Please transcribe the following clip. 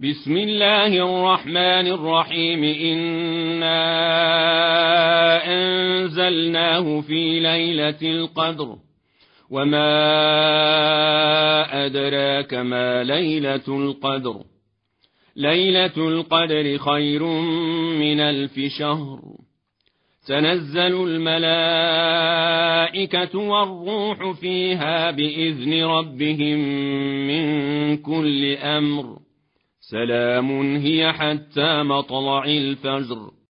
بسم الله الرحمن الرحيم. إنا أنزلناه في ليلة القدر، وما أدراك ما ليلة القدر. ليلة القدر خير من 1000 شهر. تنزل الملائكة والروح فيها بإذن ربهم من كل أمر. سلام هي حتى مطلع الفجر.